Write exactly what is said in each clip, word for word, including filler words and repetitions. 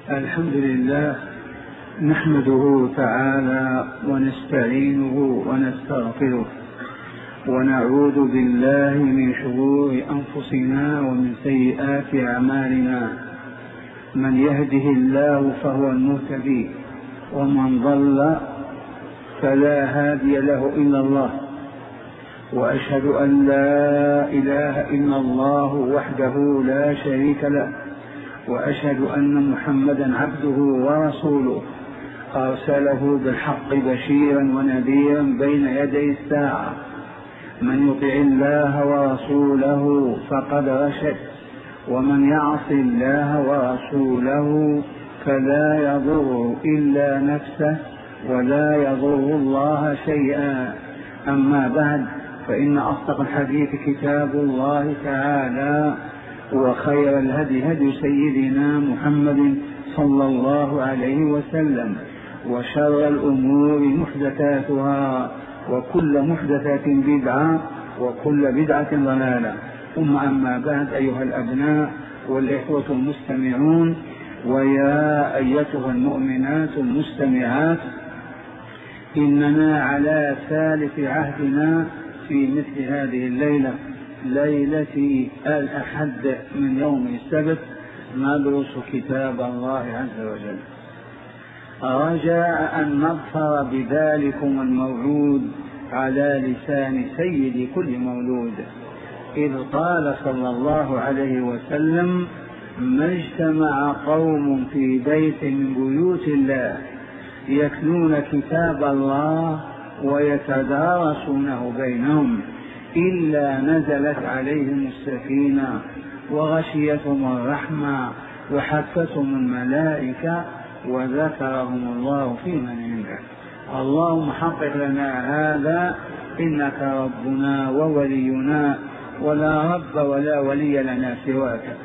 الحمد لله نحمده تعالى ونستعينه ونستغفره ونعوذ بالله من شرور أنفسنا ومن سيئات أعمالنا. من يهده الله فهو المهتدي ومن ضل فلا هادي له إلا الله. وأشهد أن لا إله إلا الله وحده لا شريك له، وأشهد أن محمدا عبده ورسوله أرسله بالحق بشيرا ونذيرا بين يدي الساعة. من يطع الله ورسوله فقد رشد، ومن يعص الله ورسوله فلا يضر إلا نفسه ولا يضر الله شيئا. أما بعد، فإن أصدق الحديث كتاب الله تعالى، وخير الهدي هدي سيدنا محمد صلى الله عليه وسلم، وشر الأمور محدثاتها، وكل محدثة بدعة، وكل بدعة ضلالة. ثم أما بعد، أيها الأبناء والإخوة المستمعون، ويا أيتها المؤمنات المستمعات، إننا على ثالث عهدنا في مثل هذه الليلة، ليلة الأحد من يوم السبت، ندرس كتاب الله عز وجل، رجاء أن نظفر بذلكم الموعود على لسان سيد كل مولود، إذ قال صلى الله عليه وسلم: ما اجتمع قوم في بيت من بيوت الله يتلون كتاب الله ويتدارسونه بينهم إلا نزلت عليهم السكينة وغشيتهم الرحمة وحفتهم الملائكة وذكرهم الله في من عنده. اللهم حقق لنا هذا، إنك ربنا وولينا، ولا رب ولا ولي لنا سواك.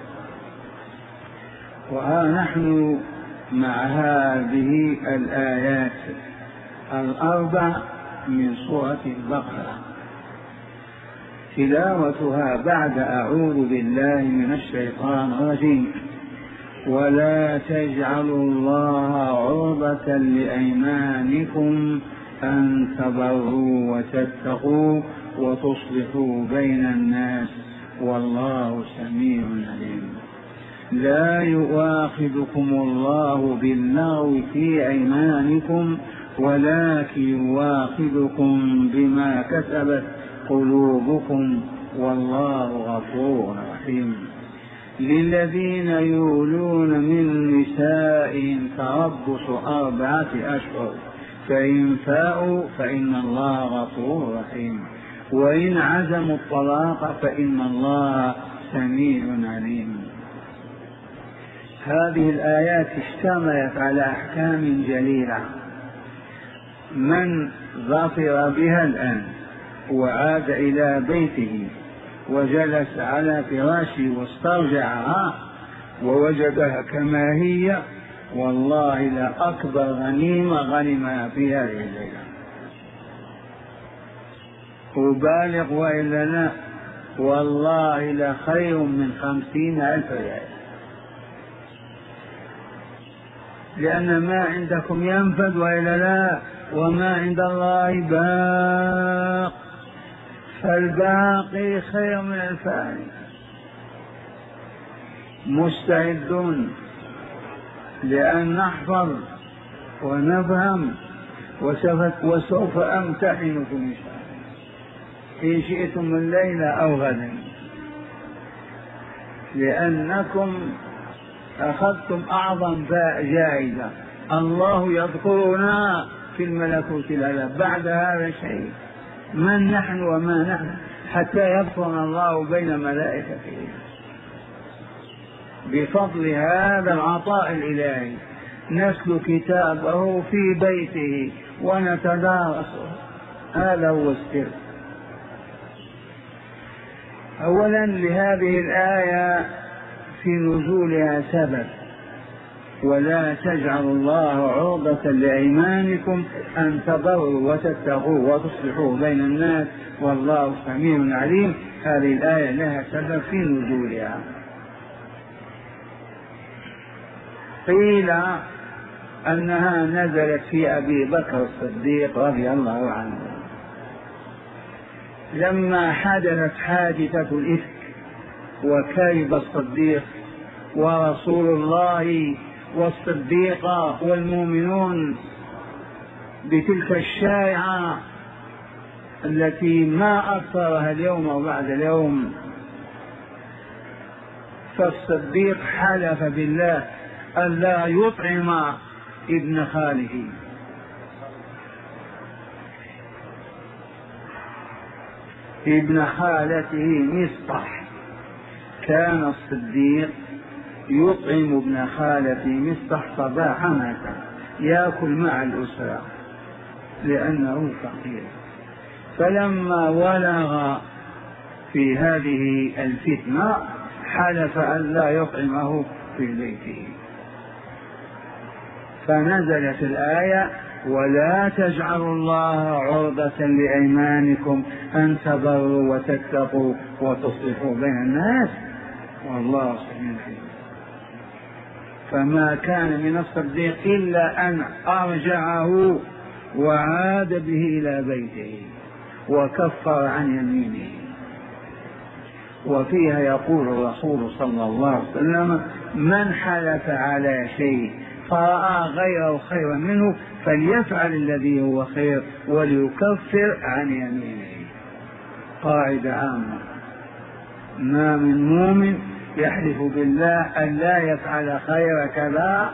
وها نحن مع هذه الآيات الأربع من سورة البقرة، تلاوتها بعد أعوذ بالله من الشيطان الرجيم: ولا تجعلوا الله عرضة لأيمانكم أن تبروا وتتقوا وتصلحوا بين الناس والله سميع عليم. لا يؤاخذكم الله باللغو في أيمانكم ولكن يؤاخذكم بما كسبت قلوبكم والله غفور رحيم. للذين يولون من نسائهم تربص أربعة أشهر، فإن فاءوا فإن الله غفور رحيم، وإن عزموا الطلاق فإن الله سميع عليم. هذه الآيات اشتملت على أحكام جليلة، من ظفر بها الآن وعاد إلى بيته وجلس على فراشه واسترجعها ووجدها كما هي، والله لا أكبر غنيمة غنمها في هذه الليلة. أبالغ وإلا لا؟ والله لخير من خمسين ألف ريال، لأن ما عندكم ينفد وإلا لا، وما عند الله باق، فالباقي خير من الفاني. مستعدون لأن نحفظ ونفهم، وسوف أمتحنكم إن شاء الله إن شئتم من ليلة أو غدا، لأنكم أخذتم أعظم جائزة. الله يذكرنا في الملكوت الأعلى، بعد هذا شيء. من نحن وما نحن حتى يذكرنا الله بين ملائكته بفضل هذا العطاء الإلهي. نسل كتابه في بيته ونتدارسه، هذا هو السر. أولا، لهذه الآية في نزولها سبب: ولا تجعلوا الله عرضة لأيمانكم أن تبروا وتتقوا وتصلحوا بين الناس والله سميع عليم. هذه الآية لها سبب في نزولها. قيل أنها نزلت في أبي بكر الصديق رضي الله عنه لما حدثت حادثة الإفك وكذب الصديق ورسول الله والصديق والمؤمنون بتلك الشائعة التي ما أكثرها اليوم وبعد اليوم. فالصديق حلف بالله ألا يطعم ابن خاله، ابن خالته مصطح. كان الصديق يطعم ابن خالته مصطح صباحا مساء، يأكل مع الأسرة لأنه فقير. فلما ولغ في هذه الفتنة حلف أن لا يطعمه في بيته، فنزلت الآية: ولا تجعلوا الله عرضة لأيمانكم أن تبروا وتتقوا وتصلحوا بين الناس والله سميع عليم. فما كان من الصديق إلا أن أرجعه وعاد به إلى بيته وكفر عن يمينه. وفيها يقول الرسول صلى الله عليه وسلم: من حلف على شيء فرأى غيره خيرا منه فليفعل الذي هو خير وليكفر عن يمينه. قاعدة عامة: ما من مؤمن يحلف بالله أن لا يفعل خير كذا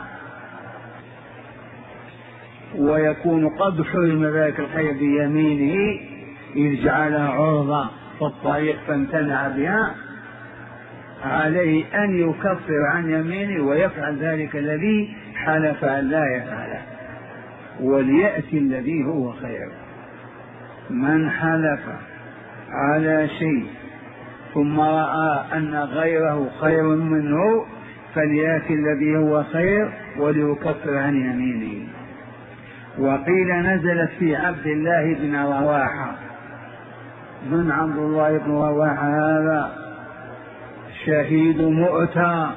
ويكون قد حرم ذلك الخير بيمينه إذ جعلها عرضة في الطريق فامتنع بها، عليه أن يكفر عن يمينه ويفعل ذلك الذي حلف أن لا يفعله وليأتي الذي هو خير. من حلف على شيء ثم رأى أن غيره خير منه فليأتي الذي هو خير وليكفر عن يمينه. وقيل نزلت في عبد الله بن رواحة. من عبد الله بن رواحة هذا؟ شهيد مؤتة.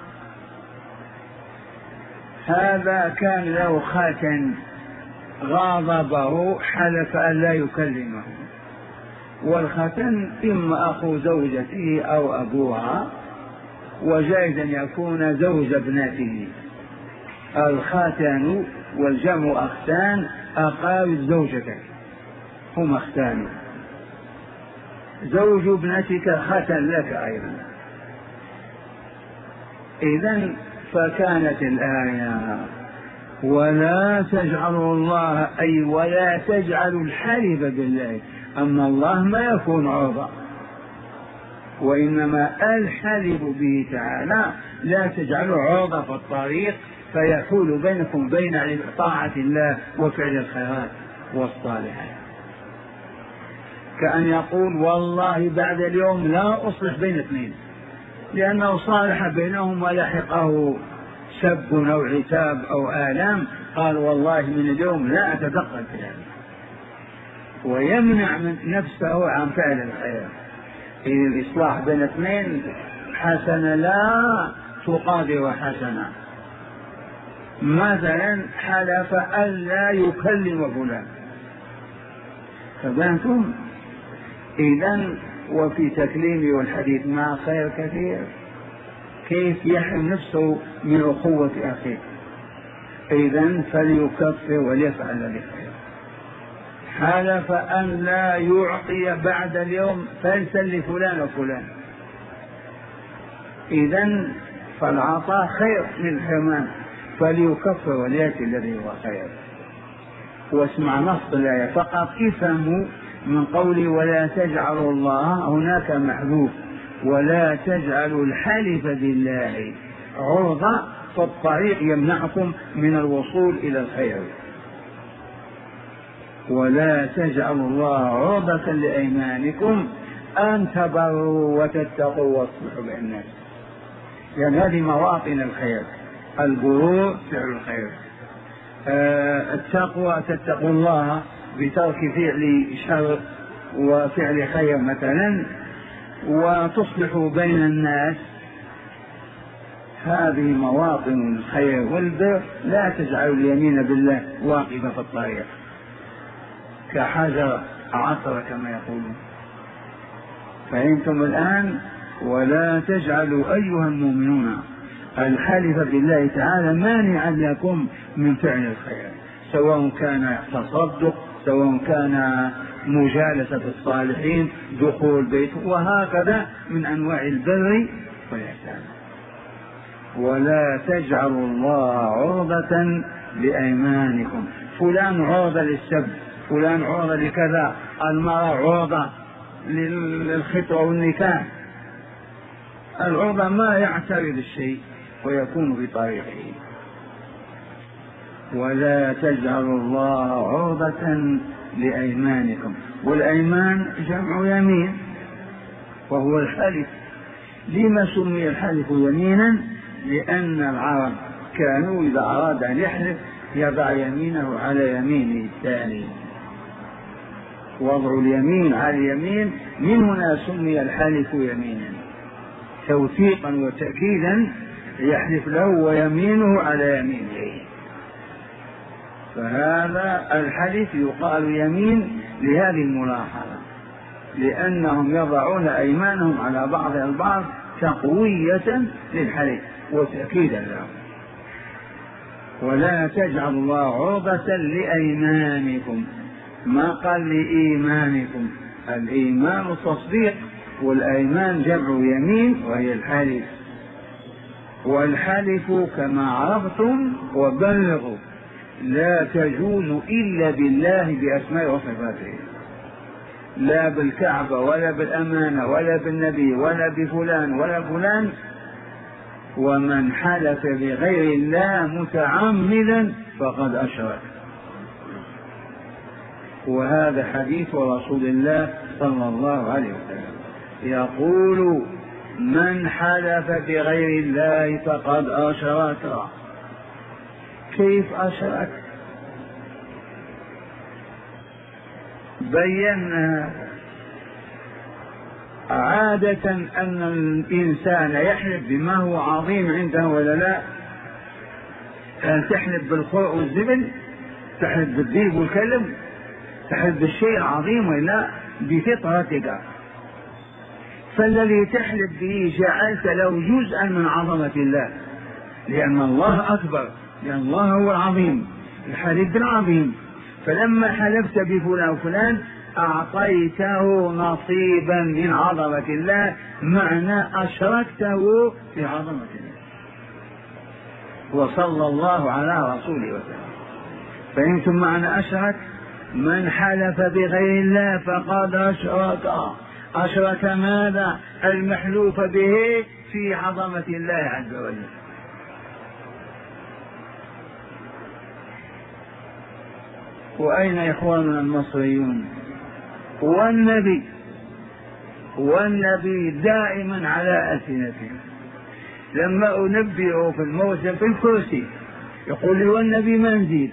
هذا كان له خاتم غاضبه حلف أن لا يكلمه، والختن إما أخو زوجته أو أبوها، وجائز أن يكون زوج ابنته. الختان والجمع أختان أقارب زوجتك هم أختان. زوج ابنتك ختن لك أيضا. إذن فكانت الآية: ولا تجعلوا الله، أي ولا تجعلوا الحلف بالله، أما الله ما يكون عرضة، وإنما الحلف به تعالى لا تجعلوا عرضة في الطريق فيحول بينكم بين طاعة الله وفعل الخيرات والصالحات. كأن يقول: والله بعد اليوم لا أصلح بين اثنين، لأنه صالح بينهم ولحقه سب أو عتاب أو آلام، قال: والله من اليوم لا أتدخل في هذا، ويمنع من نفسه عن فعل الخير. إذ الإصلاح بين اثنين حسنة لا تقادر حسنة. مثلا حلف ألا يكلم فلان، فبانتم إذن وفي تكليمه والحديث مع خير كثير، كيف يحرم نفسه من أخوة أخيه؟ إذن فليكفر وليفعل ذلك. حلف أن لا يعطي بعد اليوم فلسل لفلان وفلان، إذن فالعطاء خير من الحرمان، فليكفر وليأتي الذي هو خير. واسمع نص الآية فقط، افهموا من قولي ولا تجعلوا الله هناك محذوف: ولا تجعلوا الحلف بالله عرضة في الطريق يمنعكم من الوصول إلى الخير. ولا تجعلوا الله عرضة لأيمانكم أن تبروا وتتقوا وتصلحوا بين الناس، لأن يعني هذه مواطن الخير. البرور فعل الخير، آه التقوى تتقوا الله بترك فعل شر وفعل خير مثلا، وتصلحوا بين الناس. هذه مواطن الخير والبر، لا تجعلوا اليمين بالله واقفة في الطريق كحجر عثر كما يقولون. فأنتم الآن ولا تجعلوا أيها المؤمنون الحلف بالله تعالى مانعا لكم من فعل الخير، سواء كان تصدق، سواء كان مجالسة الصالحين، دخول بيت، وهكذا من أنواع البر والإحسان. ولا تجعلوا الله عرضة لأيمانكم، فلان عرضة للسب، فلان عرضة لكذا، المرأة عرضة للخطوة والنكاح. العرضة ما يعترض الشيء ويكون في طريقه. ولا تجعلوا الله عرضة لأيمانكم، والأيمان جمع يمين وهو الحلف. لما سمي الحلف يمينا؟ لأن العرب كانوا إذا أراد أن يحلف يضع يمينه على يمين الثاني، وضع اليمين على اليمين، من هنا سمي الحلف يمينا توثيقا وتأكيدا، يحلف له ويمينه على يمينه. فهذا الحلف يقال يمين لهذه الملاحظة، لأنهم يضعون أيمانهم على بعض البعض تقوية للحلف وتأكيدا له. ولا تجعل الله عرضة لأيمانكم، ما قال لإيمانكم، الإيمان التصديق، والأيمان جمع يمين وهي الحلف. والحلف كما عرفتم وبلغوا لا تجوز إلا بالله بأسماء وصفاته، لا بالكعبة ولا بالأمانة ولا بالنبي ولا بفلان ولا فلان. ومن حلف بغير الله متعمدا فقد أشرك. وهذا حديث رسول الله صلى الله عليه وسلم يقول: من حلف بغير الله فقد أشرك. كيف أشرك؟ بينا عادة أن الإنسان يحلف بما هو عظيم عنده ولا لا. هل تحلف بالخوء والزبل؟ تحلف بالذئب والكلب؟ تحلف بالشيء العظيم ولا بفطرتك؟ فالذي تحلف به جعلت له جزءا من عظمة الله، لأن الله أكبر، لأن الله هو العظيم، الحلف بالعظيم. فلما حلفت بفلان وفلان أعطيته نصيبا من عظمة الله، معنى أشركته في عظمة الله. وصلى الله على رسوله وسلم. فإنتم معنى أشرك، من حلف بغير الله فقد أشرك. أشرك ماذا؟ المحلوف به في عظمة الله عز وجل. وأين إخواننا المصريون؟ والنبي والنبي دائما على ألسنتهم. لما أنبئه في الموسم في الكرسي يقول لي: والنبي ما نزيد.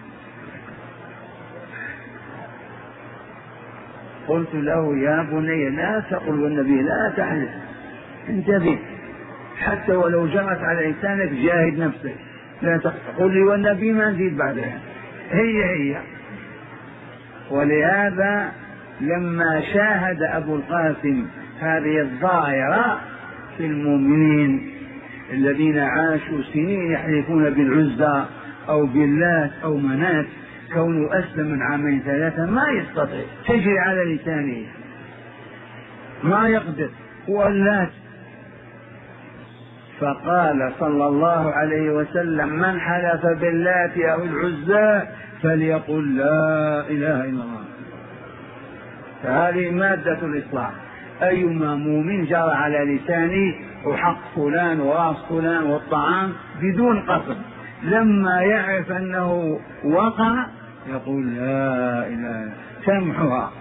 قلت له: يا بني لا تقل والنبي، لا تحلف، انتبه، حتى ولو جرت على لسانك جاهد نفسك، لا تقل لي والنبي ما نزيد بعدها، هي هي. ولهذا لما شاهد أبو القاسم هذه الظاهرة في المؤمنين الذين عاشوا سنين يحلفون بالعزى أو باللات أو منات، كونه أسلم من عامين ثلاثة ما يستطيع، تجري على لسانه، ما يقدر، هو اللات. فقال صلى الله عليه وسلم: من حلف باللات أو العزى فليقل لا إله إلا الله. فهذه مادة الإصلاح. أيما مؤمن جرى على لسانه وحق فلان وراس فلان والطعام بدون قصد، لما يعرف أنه وقع يقول لا إله، تمحها.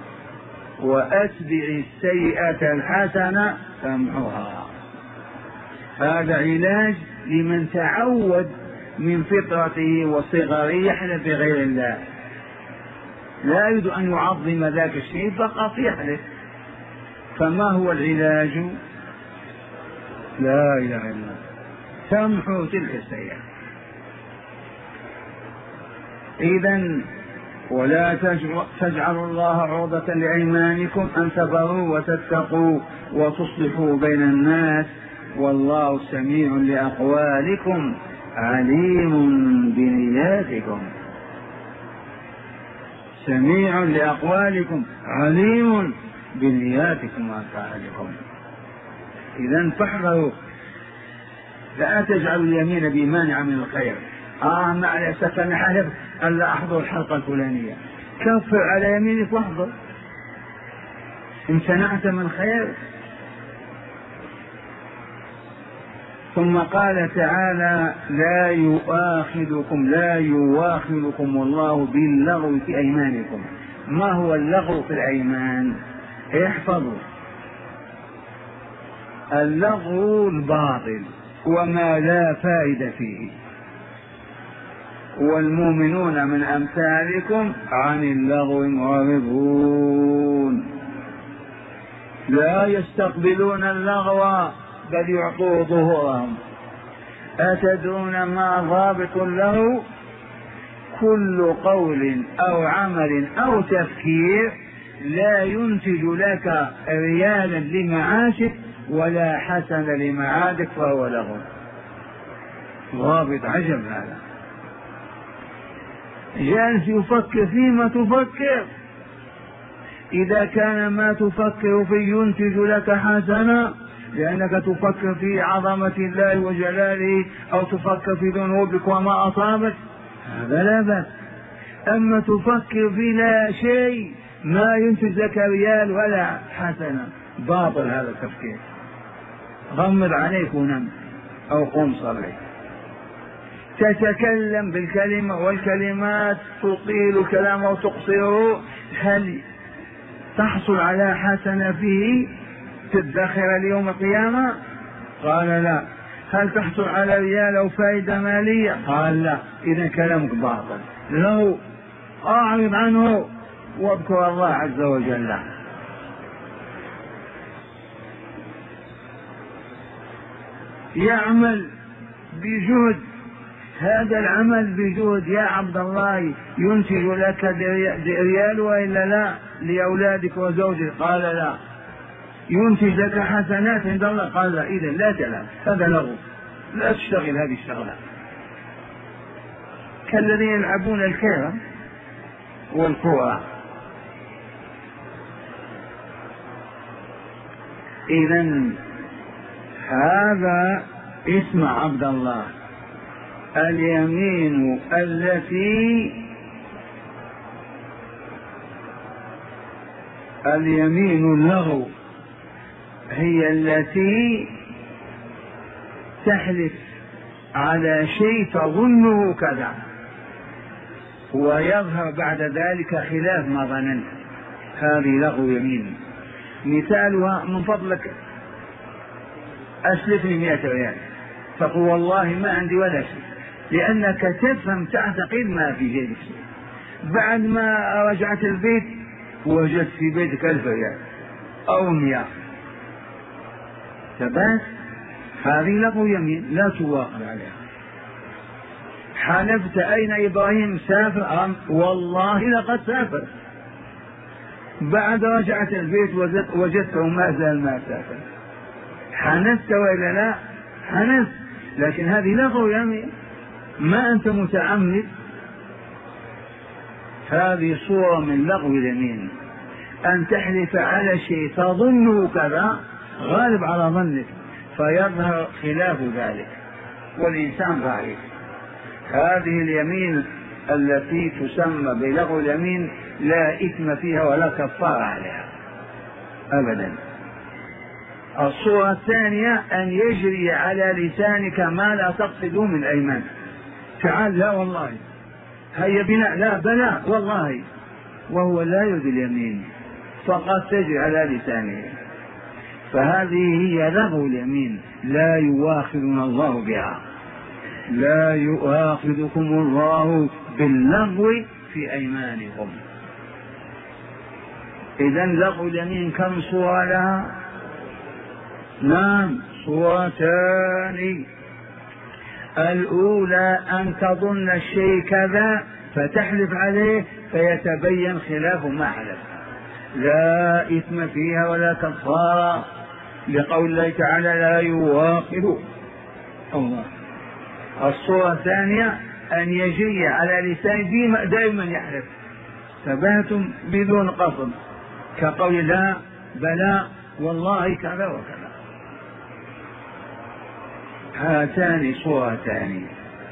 وأتبع السيئة الحسنة تمحها. هذا علاج لمن تعود من فطرته وصغره يحلف بغير الله، لا يريد أن يعظم ذاك الشيء فقط يحلف. فما هو العلاج؟ لا إله إلا الله. تمحو تلك السيئة. إذن ولا تجعلوا الله عرضة لأيمانكم أن تبروا وتتقوا وتصلحوا بين الناس، والله سميع لأقوالكم عليم بنياتكم. سميع لأقوالكم عليم بنياتكم وأفعالكم. إذن فاحذروا، لا تجعلوا اليمين بمانع من الخير. آه مع الأسف أنا حلف ألا أحضر الحلقة الفلانية، كفر على يمينك واحضر، امتنعت من خير. ثم قال تعالى لا يؤاخذكم لا يؤاخذكم الله باللغو في أيمانكم. ما هو اللغو في الأيمان؟ احفظوا، اللغو الباطل وما لا فائدة فيه، والمؤمنون من أمثالكم عن اللغو معرضون، لا يستقبلون اللغو بل يعطوه ظهورهم. أتدرون ما ضابط اللغو؟ كل قول أو عمل أو تفكير لا ينتج لك ريالا لمعاشك ولا حسن لمعادك فهو لغو. ضابط عجب هذا، جالس يفكر فيما تفكر، إذا كان ما تفكر فيه ينتج لك حسنا لأنك تفكر في عظمة الله وجلاله أو تفكر في ذنوبك وما أصابك، هذا لا بأس. أما تفكر في لا شيء ما ينتج لك ريال ولا حسنا، باطل هذا التفكير. غمض عليك ونم أو قم صلي. تتكلم بالكلمة والكلمات تطيل كلامه وتقصره، هل تحصل على حسنة فيه تدخر ليوم القيامة؟ قال لا. هل تحصل على ريال أو فائدة مالية؟ قال لا. إذا كلامك باطل. لو أعرض عنه واذكر الله عز وجل. يعمل بجهد، هذا العمل بجهد يا عبد الله ينتج لك ريال وإلا لا؟ لأولادك وزوجك؟ قال لا. ينتج لك حسنات عند الله؟ قال لا. إذن لا تلعب، هذا لغو، لا تشتغل هذه الشغلة. كالذين يلعبون الكرة والكرة. إذن هذا اسم عبد الله، اليمين التي اليمين اللغو هي التي تحلف على شيء تظنه كذا ويظهر بعد ذلك خلاف ما ظننت، هذه لغو يمين. مثالها من فضلك أسلفني مئة ريال، تقول والله ما عندي ولا شيء، لأنك تفهم تعتقد ما في جيبك شيء. بعد ما رجعت البيت وجدت في بيتك ألف ريال أو مئة، ثبات، هذه لغو يمين لا تواخذ عليها. حلفت أين إبراهيم سافر؟ أم والله لقد سافر. بعد رجعت البيت وجدته ما زال ما سافر. حنست وإلا لا؟ حنست، لكن هذه لغو يمين، ما أنت متعمد. هذه صورة من لغو اليمين، أن تحلف على شيء تظنه كذا غالب على ظنك فيظهر خلاف ذلك والإنسان ضعيف. هذه اليمين التي تسمى بلغو اليمين لا إثم فيها ولا كفارة عليها أبدا. الصورة الثانية أن يجري على لسانك ما لا تقصده من أيمان. تعال لا والله، هيا بنا لا بلا والله، وهو لا يريد اليمين فقط تجري على لسانه. فهذه هي لغو اليمين لا يؤاخذنا الله بها. لا يؤاخذكم الله باللغو في أيمانكم. إذن لغو اليمين كم صورة لها؟ نعم صورتان. الأولى أن تظن الشيء كذا فتحلف عليه فيتبين خلاف ما حلف، لا إثم فيها ولا كفارة، لقول الله تعالى لا يواخذ الله. الصورة الثانية أن يجي على لسانه دائما يحلف ثبات بدون قصد، كقول لا بلى والله كذا وكذا. هاتان صورتان.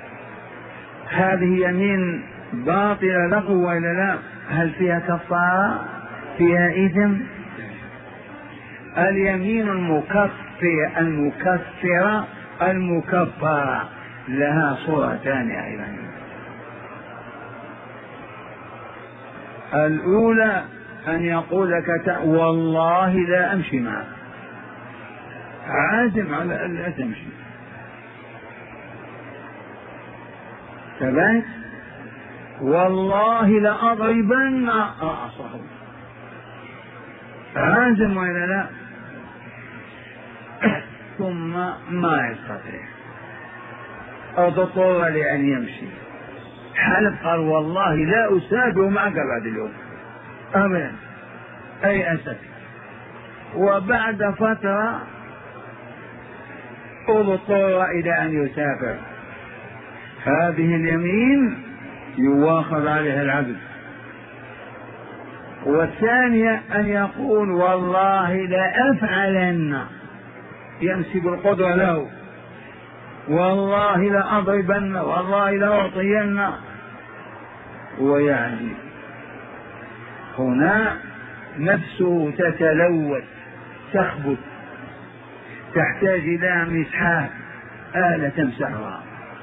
هذه يمين باطلة لغو ولا لا؟ هل فيها كفارة؟ فيها إثم؟ اليمين المكفر المكفرة المكفرة لها صورتان أيضا. الأولى أن يقول لك والله لا أمشي معك، عازم على أن لا تمشي، ثبات، والله لأضربن رأسه، عازم ولا لا؟ ثم ما يستطيع أو تضطر لأن يمشي، حلف قال والله لا أسافر معك بعد اليوم أبدا، أي أسف، وبعد فترة اضطر إلى أن يسافر، هذه اليمين يواخذ عليها العبد. والثانية أن يقول والله لا أفعلن، ينسب القدرة له، والله لا أضربن، والله لا أعطين، ويعني هنا نفسه تتلوث تخبث، تحتاج إلى مسحات آلة تمسحها.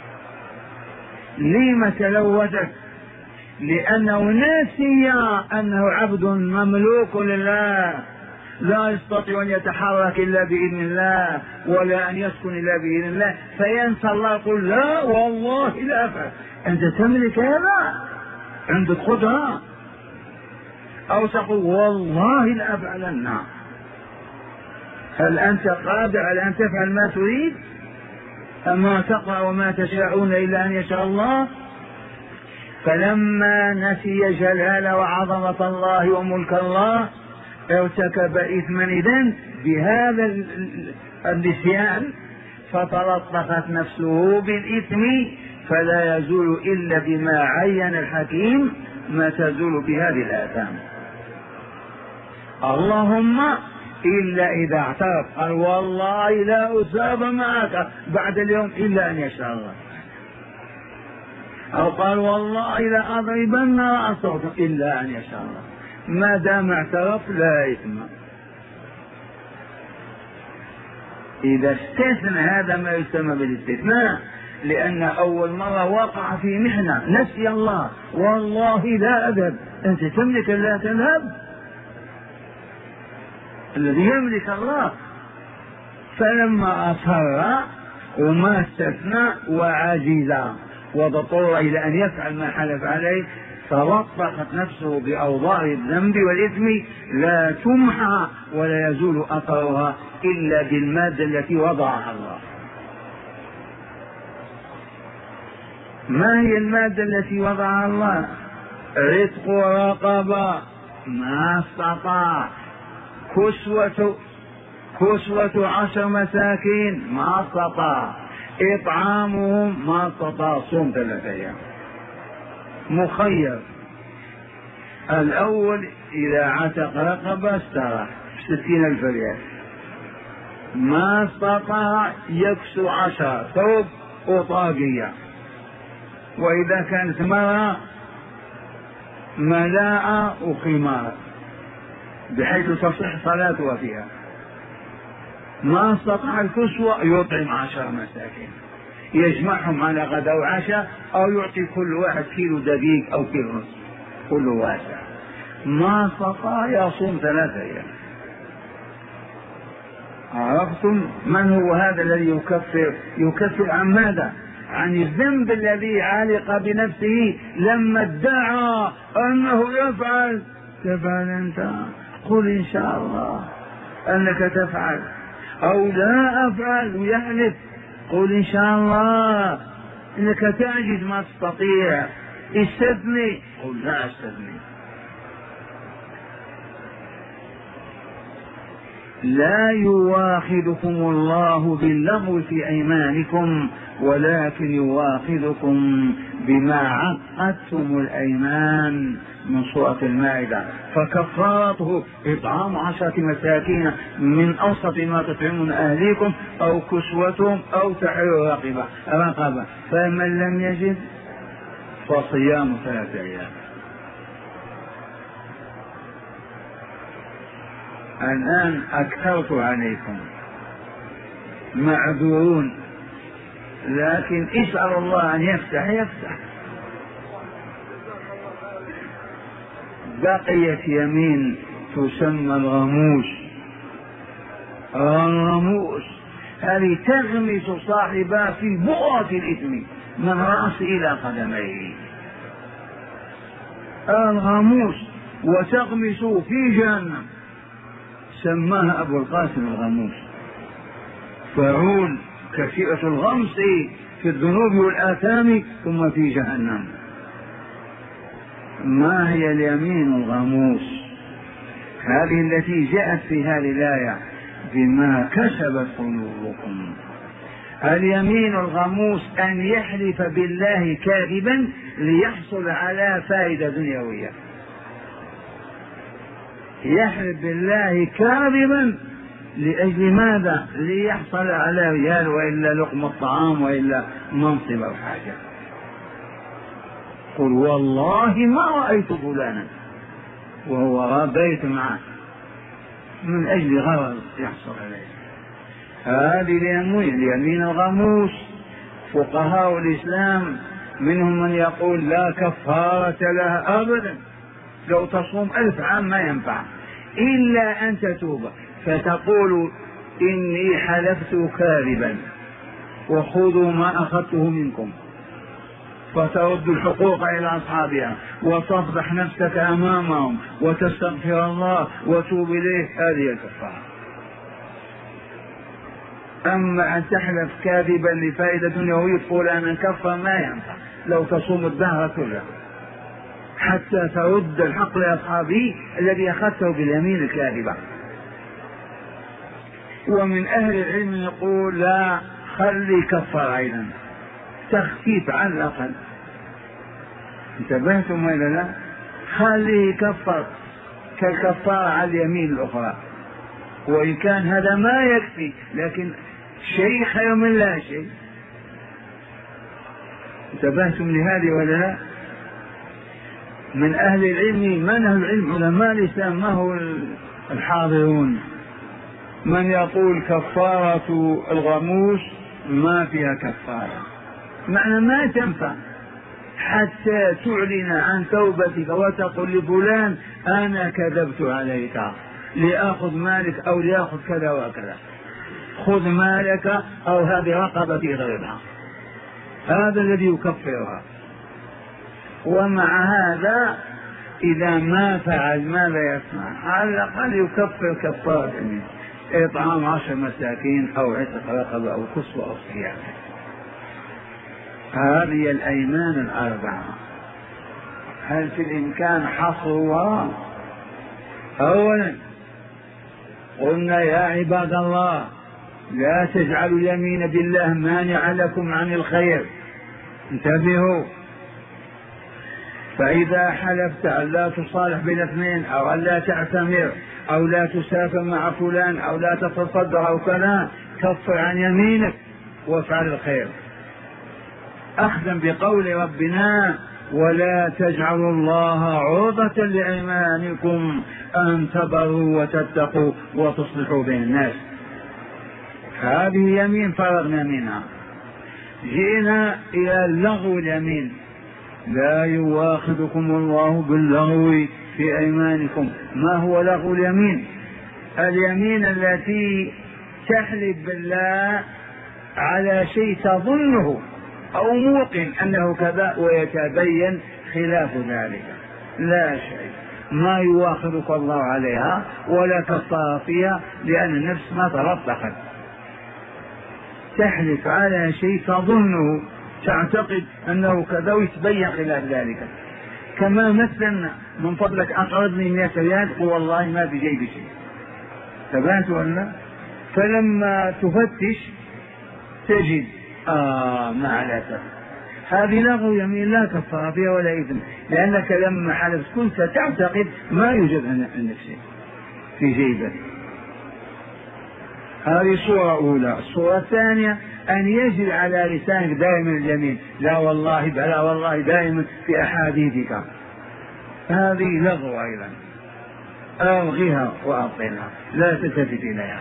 لما تلوثت؟ لأنه نسي أنه عبد مملوك لله، لا يستطيع أن يتحرك إلا بإذن الله ولا أن يسكن إلا بإذن الله، فينسى الله يقول لا والله لا أفعل. أنت تملك هذا، عندك قدرة، أو تقول والله لا أفعلن. هل أنت قادر على أن تفعل ما تريد؟ أما تقرأ وما تشاءون إلا أن يشاء الله. فلما نسي جلال وعظمة الله وملك الله ارتكب إثما إذن بهذا النسيان، فتلطخت نفسه بالإثم، فلا يزول إلا بما عين الحكيم ما تزول بهذه الآثام، اللهم إلا إذا اعترف قال والله لا أساب معك بعد اليوم إلا أن يشاء الله، أو قال والله لا أضربن رأسه إلا أن يشاء الله. ما دام اعترف لا إثم. إذا استثنى هذا ما يسمى بالاستثناء، لأن أول مرة وقع في محنة نسي الله، والله لا أذهب. أنت تملك لا تذهب؟ الذي يملك الله. فلما أصر وما استثنى وعجز واضطر إلى أن يفعل ما حلف عليه، فوطقت نفسه بأوضاع الذنب والإثم لا تمحى ولا يزول أثرها إلا بالمادة التي وضعها الله. ما هي المادة التي وضعها الله؟ رزق رقبة ما استطاع، كسوة كسوة عشر مساكين ما استطاع، إطعامهم ما استطاع، صوم ثلاثة أيام، مخير. الأول إذا عتق رقبة استراح ستين ألف ريال، ما استطاع يكسو عشرة ثوب وطاقية، وإذا كانت مرأة ملاءة وخمار بحيث تصح صلاتها فيها. ما استطاع الكسوة يطعم عشر مساكين، يجمعهم على غدا وعشاء، أو يعطي كل واحد كيلو دقيق أو كيلو نصف كل واسع. ما استطاع يصوم ثلاثة أيام. عرفتم من هو هذا الذي يكفر؟ يكفر عن ماذا؟ عن الذنب الذي علق بنفسه لما ادعى أنه يفعل. تفعل أنت؟ قل إن شاء الله أنك تفعل، أو لا أفعل ويحلف قل إن شاء الله، إنك تعجز ما تستطيع، استثني. قل لا استثني. لا يواخذكم الله باللغو في أيمانكم ولكن يواخذكم بما عقدتم الأيمان، من سورة المائدة. فكفارته إطعام عشرة مساكين من أوسط ما تطعمون أهليكم أو كسوتهم أو تحرير رقبة رقبة فمن لم يجد فصيام ثلاثة أيام. الآن أكثرت عليكم، معذورون، لكن اسأل الله أن يفتح يفتح. بقيت يمين تسمى الغموس. الغموس هذه تغمس صاحبها في بؤرة الإثم من رأس إلى قدميه. الغموس وتغمس في جهنم، سماها أبو القاسم الغموس. فعول كثيرة الغمس في الذنوب والآثام ثم في جهنم. ما هي اليمين الغموس؟ هذه التي جاءت في هذه الآية بما كسبت قلوبكم. اليمين الغموس أن يحلف بالله كاذبا ليحصل على فائدة دنيوية. يحلف بالله كاذبا لأجل ماذا؟ ليحصل على ريال وإلا لقمة طعام وإلا منصب أو حاجة. قل والله ما رأيت فلانا وهو رابيت معه من أجل غرض يحصل عليه. هذه اليمين الغموس. فقهاء الإسلام منهم من يقول لا كفارة لها أبدا، لو تصوم ألف عام ما ينفع إلا أن تتوب، فتقول إني حلفت كاذبا وخذوا ما أخذته منكم، فترد الحقوق إلى أصحابها وتفضح نفسك أمامهم وتستغفر الله وتوب إليه. هذه الكفارة. أما أن تحلف كاذبا لفائدة دنيوية تقول أنا كفر، ما ينفع لو تصوم الدهر كله حتى ترد الحق لأصحابه الذي أخذته باليمين الكاذبة. ومن أهل العلم يقول لا، خلي كفر أيضا، تخفيف على الأقل. انتبهتم ولا لا؟ خليه كفر كالكفارة على اليمين الأخرى، وإن كان هذا ما يكفي لكن شيء خير من لا شيء. انتبهتم لهذه ولا لا؟ من أهل العلم، من أهل العلم علماء الإسلام ما هو الحاضرون، من يقول كفارة الغموس ما فيها كفارة، معنى ما تنفع حتى تعلن عن توبتك وتقول لفلان أنا كذبت عليك لأخذ مالك أو لأخذ كذا وكذا، خذ مالك أو هذه رقبتي ضربها. هذا الذي يكفرها. ومع هذا إذا ما فعل ماذا يصنع؟ على الأقل يكفر كفارة إطعام عشر مساكين أو عتق رقبة أو كسوة أو صيام. هذه الأيمان الأربعة. هل في الإمكان حصرها؟ أولا قلنا يا عباد الله لا تجعلوا اليمين بالله مانعا لكم عن الخير. انتبهوا، فإذا حلفت أن لا تصالح بين اثنين أو أن لا تعتمر أو لا تسافر مع فلان أو لا تتصدق أو كذا، كفر عن يمينك وافعل الخير، أخذا بقول ربنا ولا تجعلوا الله عرضة لأيمانكم أن تبروا وتتقوا وتصلحوا بين الناس. هذه يمين فرغنا منها. جئنا إلى اللغو اليمين. لا يواخذكم الله باللغو في أيمانكم. ما هو لغو اليمين؟ اليمين التي تحلف بالله على شيء تظنه أو موقن أنه كذا ويتبين خلاف ذلك. لا شيء، ما يواخذك الله عليها ولا كفار فيها لأن النفس ما ترسخت. تحلف على شيء تظنه تعتقد أنه كذا ويتبين خلاف ذلك. كما مثلا من فضلك أقرضني مئة ريال قل والله ما في جيبي شيء، ثبات ولا؟ فلما تفتش تجد آه مع الأسف هذه لغو يمين لا كفارة فيها ولا إثم، لأنك لما حلفت كنت تعتقد ما يوجد عندك شيء في جيبك. هذه صورة أولى. الصورة الثانية أن يجري على لسانك دائما اليمين، لا والله بلا والله دائما في أحاديثك، هذه لغو أيضا، ألغها وأبطلها لا تلتفت إليها.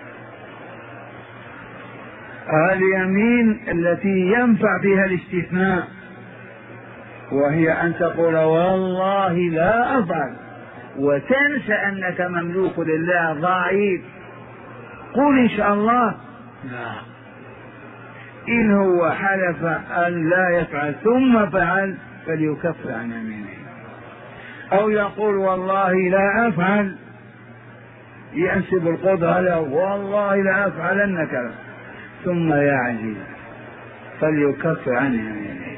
اليمين التي ينفع فيها الاستثناء، وهي أن تقول والله لا أفعل وتنسى أنك مملوك لله ضعيف، قل إن شاء الله لا. إن هو حلف أن لا يفعل ثم فعل فليكفر عن يمينه. أو يقول والله لا أفعل، ينسب القدرة له والله لا أفعلن كذا ثم يعجز فليكفر عن يمينه،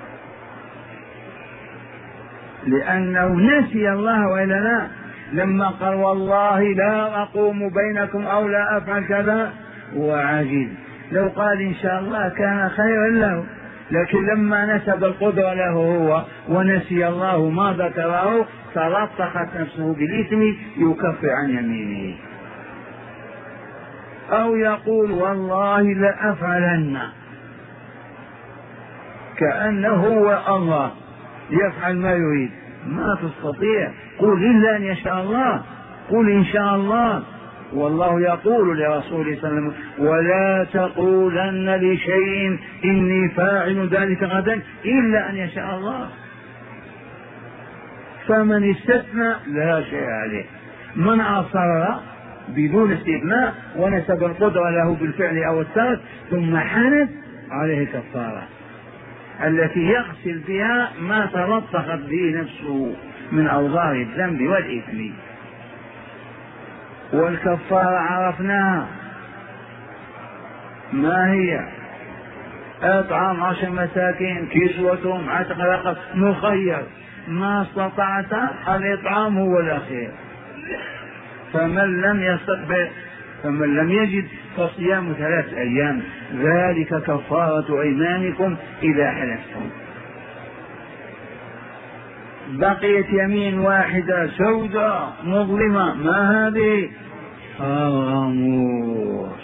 لأنه نسي الله وإلا لا. لما قال والله لا أقوم بينكم أو لا أفعل كذا وعجز، لو قال إن شاء الله كان خيرا له، لكن لما نسب القدرة له هو ونسي الله ما ذكره تلطخت نفسه بالإثم يكفر عن يمينه. أو يقول والله لأفعلن، كأنه هو الله يفعل ما يريد، ما تستطيع. قل إلا أن يشاء الله، قل إن شاء الله. والله يقول لرسوله صلى الله عليه وسلم ولا تقولن لشيء إني فاعل ذلك غدا إلا أن يشاء الله. فمن استثنى لا شيء عليه، من أصر بدون استثناء ونسب القدرة له بالفعل أو الترك ثم حنث عليه كفارة التي يغسل بها ما تلطخت به نفسه من أوضار الذنب والإثم. والكفارة عرفناها ما هي؟ اطعام عشر مساكين، كسوتهم، عتق رقبة، مخير، ما استطعت الإطعام هو الأخير. فمن لم يستطع فمن لم يجد فصيام ثلاث أيام ذلك كفارة أيمانكم إذا حلفتم. بقيت يمين واحدة سوداء مظلمة، ما هذه؟ الغموس،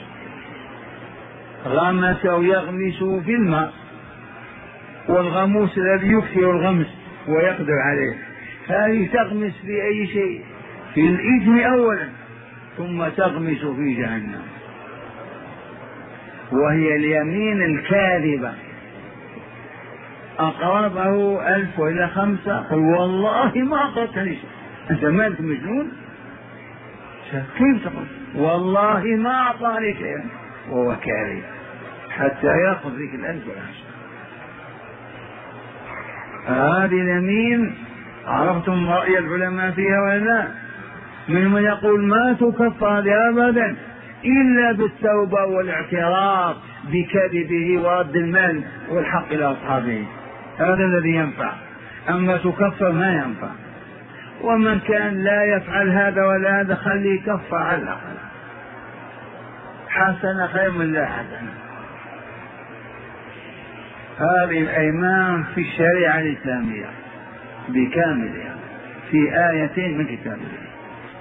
غمس أو يغمس في الماء، والغموس الذي يكثر الغمس ويقدر عليه، هذه تغمس في أي شيء؟ في الإثم أولا ثم تغمس في جهنم، وهي اليمين الكاذبة. أقربه ألف وإلى خمسة قل والله ما قلتني، أنت مالك مجنون؟ كيف تقول والله ما أعطاني شيئا وهو كاذب حتى يأخذ ذيك الألف والعشر. هذه اليمين عرفتم رأي العلماء فيها ولا لا؟ من يقول ما تكفر أبدا إلا بالتوبة والاعتراف بكذبه ورد المال والحق إلى أصحابه، هذا الذي ينفع، أما تكفر ما ينفع. ومن كان لا يفعل هذا ولا هذا خليه يكفر على الأقل، حسنة خير من لا حسنة. هذه الأيمان في الشريعة الإسلامية بكاملها في آيتين من كتاب الله.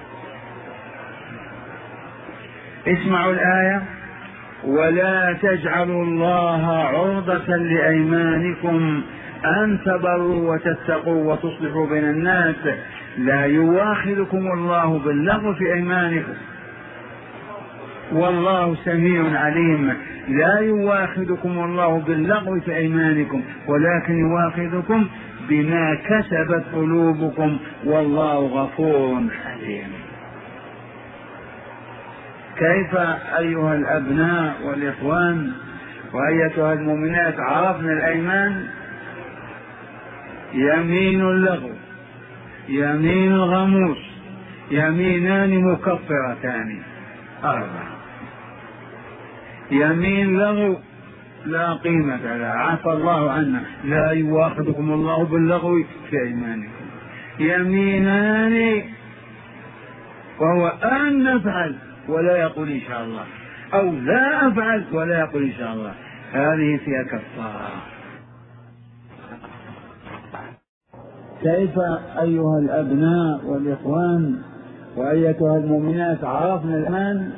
اسمعوا الآية ولا تجعلوا الله عرضة لأيمانكم أن تبروا وتتقوا وتصلحوا بين الناس لا يواخذكم الله باللغو في أيمانكم والله سميع عليم. لا يواخذكم الله باللغو في أيمانكم ولكن يواخذكم بما كسبت قلوبكم والله غفور حليم. كيف أيها الأبناء والإخوان وأيتها المؤمنات عرفنا الأيمان؟ يمين اللغو، يمين الغموس، يمينان مكفرتان، أربعة. يمين لغو لا قيمة لها، عفى الله عنا، لا يواخذكم الله باللغو في أيمانكم. يمينان وهو أن نفعل ولا يقول إن شاء الله، أو لا أفعل ولا يقول إن شاء الله، هذه فيها كفارة. كيف أيها الأبناء والإخوان وأيتها المؤمنات عرفنا الآن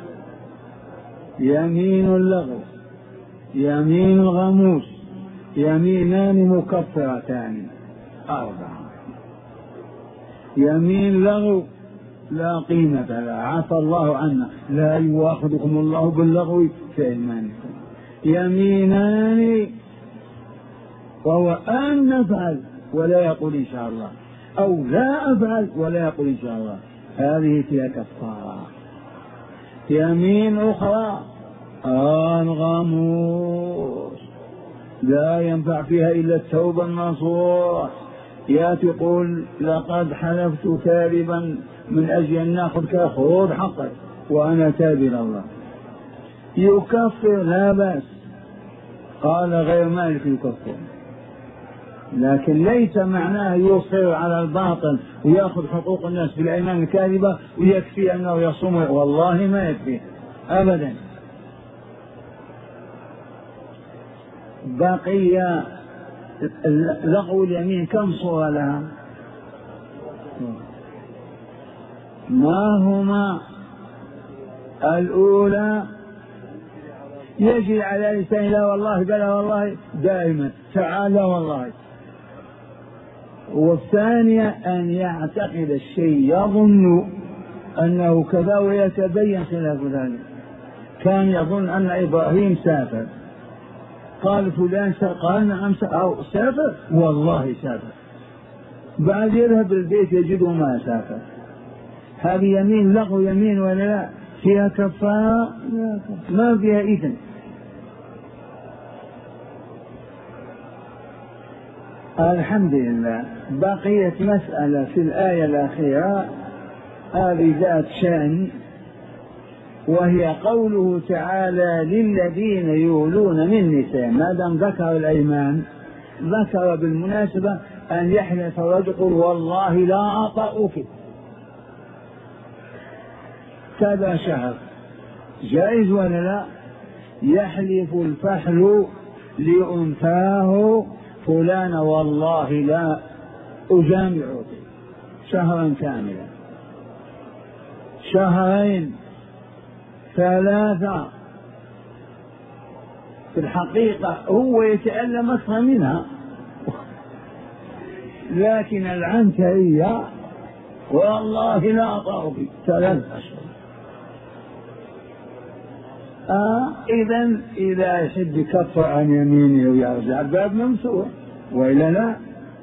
يمين اللغو، يمين الغموس، يمينان مكفرتان أربعة. يمين لغو لا قيمة لها، عفى الله عنا، لا يواخذكم الله باللغو في أيمانكم. يمينان وهو أن نفعل ولا يقول إن شاء الله، أو لا أفعل ولا يقول إن شاء الله، هذه فيها كفارة. يمين أخرى الغموس لا ينفع فيها إلا التوبة النصوح، ياتي يقول لقد حلفت كاذبا من أجل أن نأخذ كخذ حقك وأنا تاب إلى الله، يكفر لا بأس، قال غير مالك يكفر، لكن ليس معناه يصر على الباطل ويأخذ حقوق الناس بالأيمان الكاذبة ويكفي أنه يصوم، والله ما يكفي أبدا. بقي لغو اليمين كم صورة لها؟ ما هما؟ الأولى يجري على لسان لا والله بلا والله دائما، تعالى والله. والثانية أن يعتقد الشيء يظن أنه كذا ويتبين خلاف ذلك. كان يظن أن إبراهيم سافر، قال فلان قال نعم سافر، والله سافر، بعد يذهب البيت يجده ما سافر. هذه يمين لغو يمين ولا لا؟ فيها كفارة؟ ما فيها إثم. الحمد لله. بقيت مسألة في الآية الأخيرة هذه ذات شأن، وهي قوله تعالى للذين يولون من نسائهم. ما دام ذكر الأيمان ذكر بالمناسبة أن يحلف الرجل والله لا أطأك كذا شهر، جائز ولا لا؟ يحلف الفحل لأنثاه فلان والله لا أجامعك شهرا كاملا، شهرين ثلاثة، في الحقيقة هو يتألم أكثر منها، لكن العنترية والله لا أطأك ثلاث أشهر. آه إذن إذا يحب يكفر عن يمينه ويرجع الباب ممسوح، وإلا لا.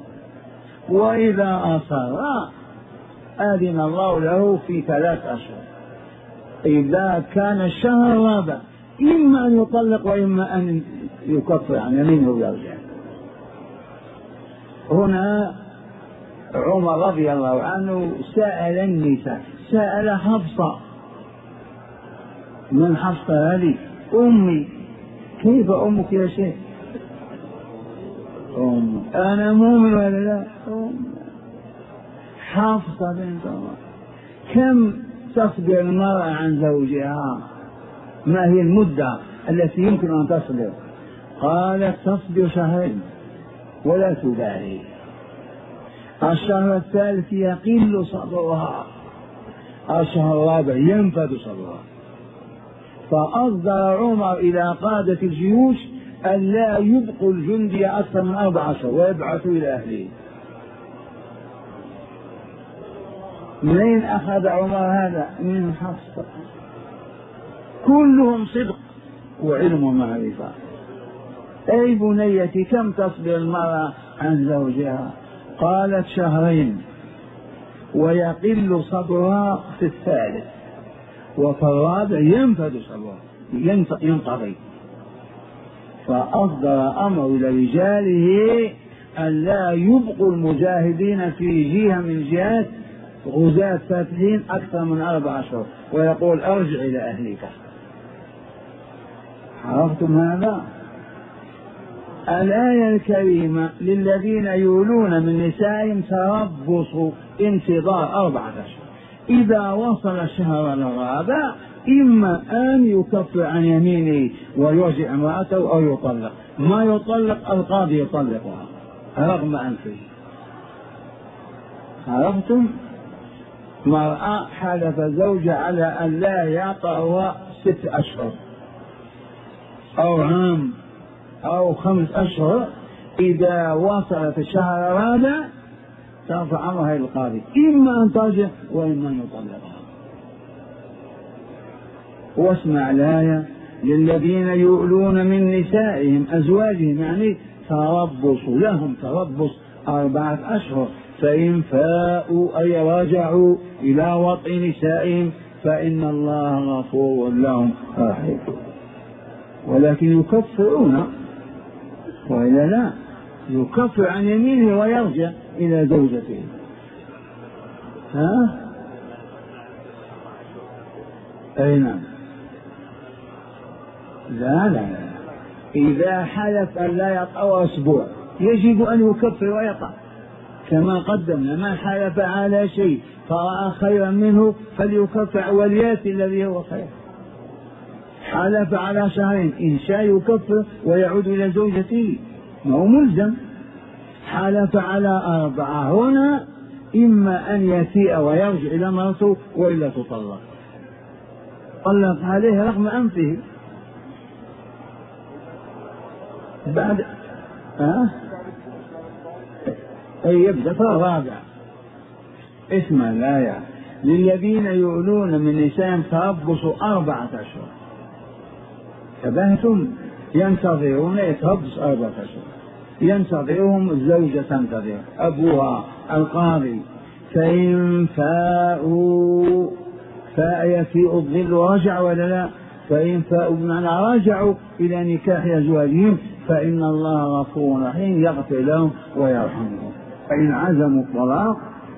وإذا أصر أذن الله له في ثلاث أشهر. إذا كان الشهر الرابع إما أن يطلق وإما أن يكفر عن يمينه ويرجع. هنا عمر رضي الله عنه سأل النساء، سأل حفصة. من حفصة هذه؟ أمي. كيف أمك يا شيخ؟ أم أنا مؤمن ولا لا؟ أم حفصة بنت عمر. كم تصبر المرأة عن زوجها؟ ما هي المدة التي يمكن أن تصبر؟ قالت تصبر شهرين ولا تبالي، الشهر الثالث يقل صبرها، الشهر الرابع ينفد صبرها. فأصدر عمر إلى قادة الجيوش أن لا يبقوا الجندي أكثر من أربع أشهر ويبعثوا إلى أهله. منين أخذ عمر هذا؟ من حفصة. كلهم صدق وعلم ومعرفة. أي بنيتي كم تصبر المرأة عن زوجها؟ قالت شهرين ويقل صبرها في الثالث، وفي الرابع ينفد صبرها ينقضي. فأصدر أمر لرجاله أن لا يبقوا المجاهدين في جهة من جهات غزاة فاتحين أكثر من أربع أشهر، ويقول أرجع إلى أهلك. عرفتم هذا؟ الآية الكريمة للذين يولون من نسائهم تربص انتظار أربعة أشهر، إذا وصل الشهر الرابع إما أن يكفر عن يمينه ويرجع امرأته أو يطلق. ما يطلق القاضي يطلقها رغم أنفه. عرفتم؟ مرأة حلف زوجها على أن لا يطأها ست أشهر أو عام أو خمس أشهر، إذا وصلت الشهر الرابع ترفع أمرها إلى القاضي، إما أن ترجع وإما أن يطلقها. واسمع الآية للذين يؤلون من نسائهم أزواجهم، يعني تربص لهم تربص أربعة أشهر، فإن فاءوا أي راجعوا إلى وطء نسائهم فإن الله غفور لهم رحيم. ولكن يكفرون وإلا لا، يكفر عن يمينه ويرجع إلى زوجته. ها؟ أي نعم. لا لا لا، إذا حلف أن لا يطأ أسبوع يجب أن يكفر ويطأ كما قدمنا. ما حلف على شيء فرأى خيرا منه فليكفر وليأتي الذي هو خير. حلف على شهرين إن شاء يكفر ويعود إلى زوجته، ما هو ملزم. حلف على أربعة، هنا إما أن يسيء ويرجع إلى مرته وإلا تطلق. طلق عليه رغم أنفه بعد أه؟ أي يبدأ الرابع. اسمع الآية للذين يؤلون من نسائهم تربص أربعة أشهر. تبهتم؟ ينتظرون يتربص أربعة أشهر، ينتظرهم الزوجة تنتظر أبوها القاضي. فإن فاءوا فاء يفيء الظل ورجع ولا لا؟ فإن فاءوا بمعنى رجعوا إلى نكاح أزواجهم فإن الله غفور رحيم يغفر لهم ويرحمهم. فإن عزموا الطلاق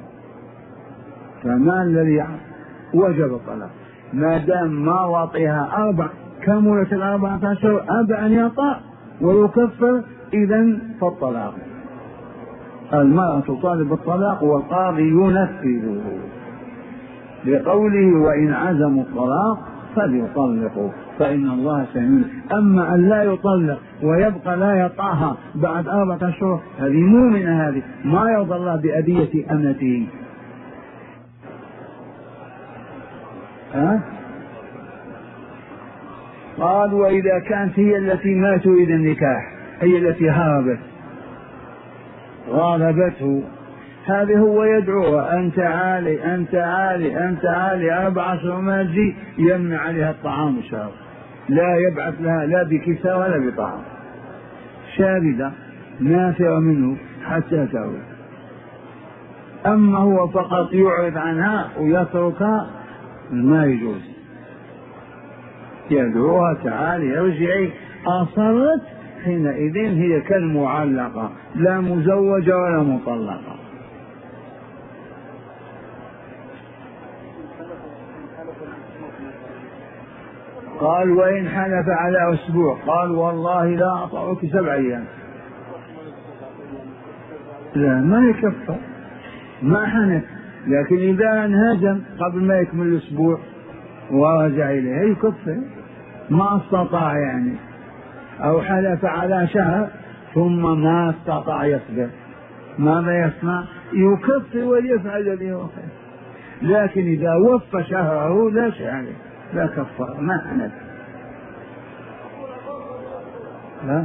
فما الذي وجب الطلاق؟ ما دام ما وطئها أربع كملت الأربعة أشهر أبى أن يطأ ويكفر، إذن فالطلاق. المرأة تطالب بالطلاق والقاضي ينفذه بقوله وإن عزموا الطلاق فليطلقوا فإن الله سميع. أما أن لا يطلق ويبقى لا يطأها بعد أربعة أشهر هذه مؤمنة، هذه ما يرضى الله بأبية أمته. ها؟ قال وإذا كانت هي التي ما تريد النكاح، هي التي هربت غالبته، هذه هو يدعوها أنت عالي أنت عالي أنت عالي أربع أشهر ما تجي، يمنع عليها الطعام والشراب، لا يبعث لها لا بكساء ولا بطعام، شاردة نافرة منه حتى تعود. أما هو فقط يعرض عنها ويتركها ما يجوز، يدعوها تعالي ارجعي، أصرت حينئذ هي كالمعلقة لا مزوجة ولا مطلقة. قال وإن حلف على أسبوع قال والله لا أطأك سبع أيام، لا ما يكفر ما حنف، لكن إذا انهزم قبل ما يكمل الأسبوع ورجع إليه يكفر ما استطاع يعني، أو حلف على شهر ثم ما استطاع يصبر، ماذا يصنع؟ يكفر وليفعل الذي هو خير. لكن إذا وفى شهره لا شيء عليه، لا كفر ما حنف. ها؟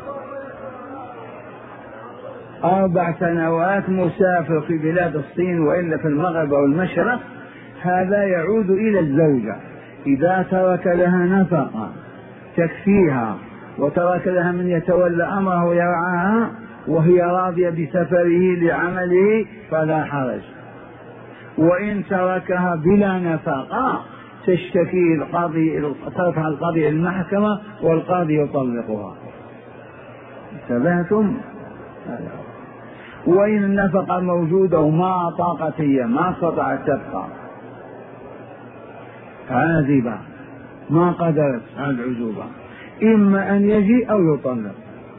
أربع سنوات مسافر في بلاد الصين وإلا في المغرب أو المشرق، هذا يعود إلى الزوجة إذا ترك لها نفقة تكفيها وترك لها من يتولى أمره ويرعاها وهي راضية بسفره لعمله فلا حرج. وإن تركها بلا نفقة تشتكي القاضي، ترفع القاضي المحكمة والقاضي يطلقها. انتبهتم؟ وإن النفقة موجودة وما طاقت هي ما استطاعت تبقى عازبة ما قدرت على العزوبة، إما أن يجيء أو يطلق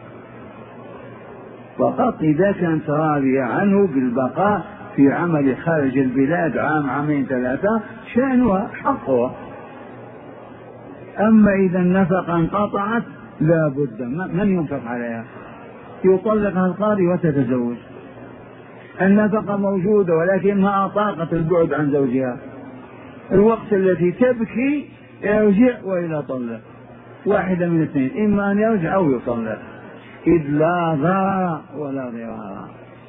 فقط إذا كانت راضية عنه بالبقاء في عمل خارج البلاد عام عامين ثلاثة شأنها حقها. أما إذا النفقة انقطعت لا بد من ينفق عليها، يطلقها القاضي وتتزوج. النفقة موجودة ولكنها طاقة البعد عن زوجها، الوقت التي تبكي يرجع وإلى طلق، واحدة من اثنين، إما أن يرجع أو يطلق، إذ لا ضرر ولا ضرار.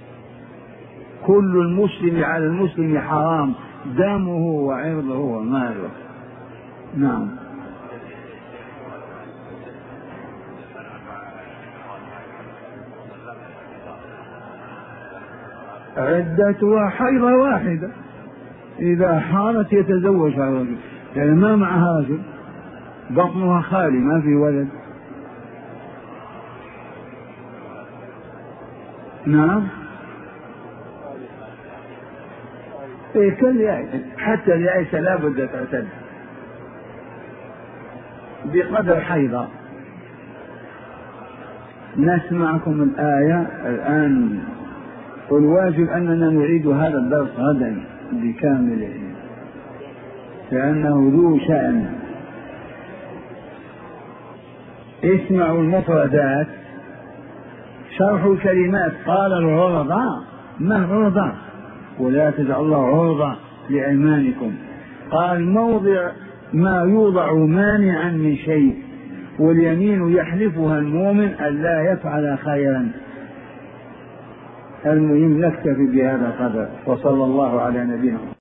كل المسلم على المسلم حرام دمه وعرضه وماله. نعم. عدتها حيضة واحدة، إذا حارت يتزوجها الرجل، يعني ما معها رجل، بطنها خالي ما في ولد. نعم. إيه كاليائس، حتى اليائس لا بد تعتد بقدر حيضة. نسمعكم الآية الآن، والواجب أننا نعيد هذا الدرس غدا بكامله لأنه ذو شأن. اسمعوا المفردات، شرح الكلمات. قال العرضاء، ما العرضاء؟ ولا تجعل الله عرضة لأيمانكم. قال موضع ما يوضع مانعا من شيء، واليمين يحلفها المؤمن ألا يفعل خيرا. المهم نكتفي بهذا القدر، وصلى الله على نبينا.